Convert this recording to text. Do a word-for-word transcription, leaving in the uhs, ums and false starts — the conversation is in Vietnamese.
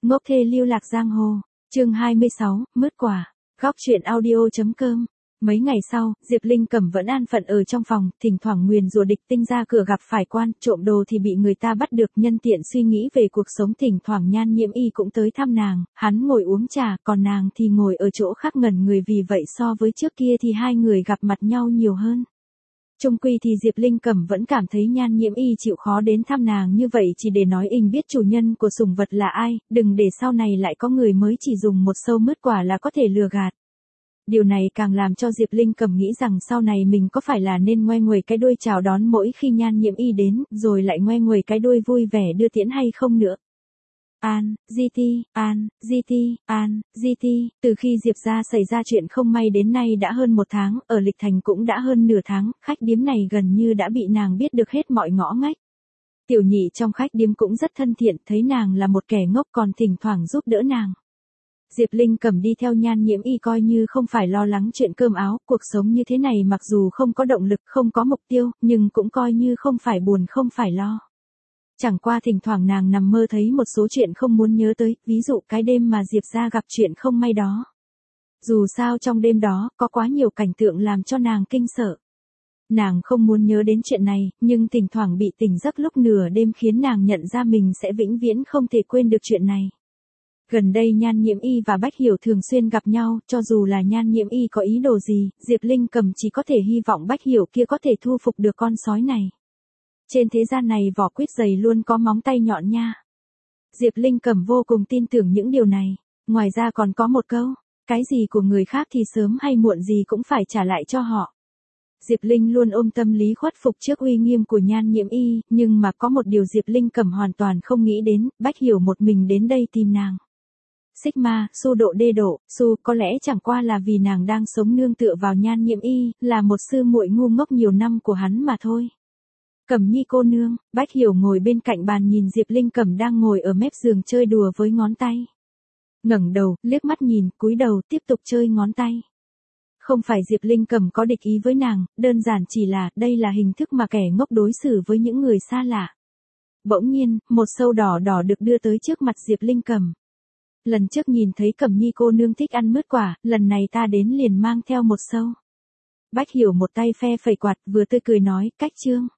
Ngốc thê lưu lạc giang hồ, chương hai mươi sáu, mứt quả, góc truyện audio.com. Mấy ngày sau, Diệp Linh Cẩm vẫn an phận ở trong phòng, thỉnh thoảng nguyền rủa địch tinh ra cửa gặp phải quan, trộm đồ thì bị người ta bắt được, nhân tiện suy nghĩ về cuộc sống, thỉnh thoảng Nhan Nhiễm Y cũng tới thăm nàng, hắn ngồi uống trà, còn nàng thì ngồi ở chỗ khác ngẩn người, vì vậy so với trước kia thì hai người gặp mặt nhau nhiều hơn. Chung quy thì Diệp Linh Cẩm vẫn cảm thấy Nhan Nhiễm Y chịu khó đến thăm nàng như vậy chỉ để nói inh biết chủ nhân của sủng vật là ai, đừng để sau này lại có người mới chỉ dùng một sâu mứt quả là có thể lừa gạt. Điều này càng làm cho Diệp Linh Cẩm nghĩ rằng sau này mình có phải là nên ngoe nguầy cái đuôi chào đón mỗi khi Nhan Nhiễm Y đến, rồi lại ngoe nguầy cái đuôi vui vẻ đưa tiễn hay không nữa. An, gi ti, An, gi ti, An, gi ti, từ khi Diệp gia xảy ra chuyện không may đến nay đã hơn một tháng, ở Lịch Thành cũng đã hơn nửa tháng, khách điếm này gần như đã bị nàng biết được hết mọi ngõ ngách. Tiểu nhị trong khách điếm cũng rất thân thiện, thấy nàng là một kẻ ngốc còn thỉnh thoảng giúp đỡ nàng. Diệp Linh Cẩm đi theo Nhan Nhiễm Y coi như không phải lo lắng chuyện cơm áo, cuộc sống như thế này mặc dù không có động lực, không có mục tiêu, nhưng cũng coi như không phải buồn không phải lo. Chẳng qua thỉnh thoảng nàng nằm mơ thấy một số chuyện không muốn nhớ tới, ví dụ cái đêm mà Diệp gia gặp chuyện không may đó. Dù sao trong đêm đó, có quá nhiều cảnh tượng làm cho nàng kinh sợ. Nàng không muốn nhớ đến chuyện này, nhưng thỉnh thoảng bị tỉnh giấc lúc nửa đêm khiến nàng nhận ra mình sẽ vĩnh viễn không thể quên được chuyện này. Gần đây Nhan Nhiễm Y và Bách Hiểu thường xuyên gặp nhau, cho dù là Nhan Nhiễm Y có ý đồ gì, Diệp Linh Cẩm chỉ có thể hy vọng Bách Hiểu kia có thể thu phục được con sói này. Trên thế gian này vỏ quýt dày luôn có móng tay nhọn nha. Diệp Linh Cẩm vô cùng tin tưởng những điều này. Ngoài ra còn có một câu, cái gì của người khác thì sớm hay muộn gì cũng phải trả lại cho họ. Diệp Linh luôn ôm tâm lý khuất phục trước uy nghiêm của Nhan Nhiễm Y, nhưng mà có một điều Diệp Linh Cẩm hoàn toàn không nghĩ đến, Bách Hiểu một mình đến đây tìm nàng. Sigma, Su độ đê độ, Su có lẽ chẳng qua là vì nàng đang sống nương tựa vào Nhan Nhiễm Y, là một sư muội ngu ngốc nhiều năm của hắn mà thôi. Cẩm Nhi cô nương, Bách Hiểu ngồi bên cạnh bàn nhìn Diệp Linh Cẩm đang ngồi ở mép giường chơi đùa với ngón tay. Ngẩng đầu, liếc mắt nhìn, cúi đầu tiếp tục chơi ngón tay. Không phải Diệp Linh Cẩm có địch ý với nàng, đơn giản chỉ là đây là hình thức mà kẻ ngốc đối xử với những người xa lạ. Bỗng nhiên, một sâu đỏ đỏ được đưa tới trước mặt Diệp Linh Cẩm. Lần trước nhìn thấy Cẩm Nhi cô nương thích ăn mứt quả, lần này ta đến liền mang theo một sâu. Bách Hiểu một tay phe phẩy quạt, vừa tươi cười nói, cách trương.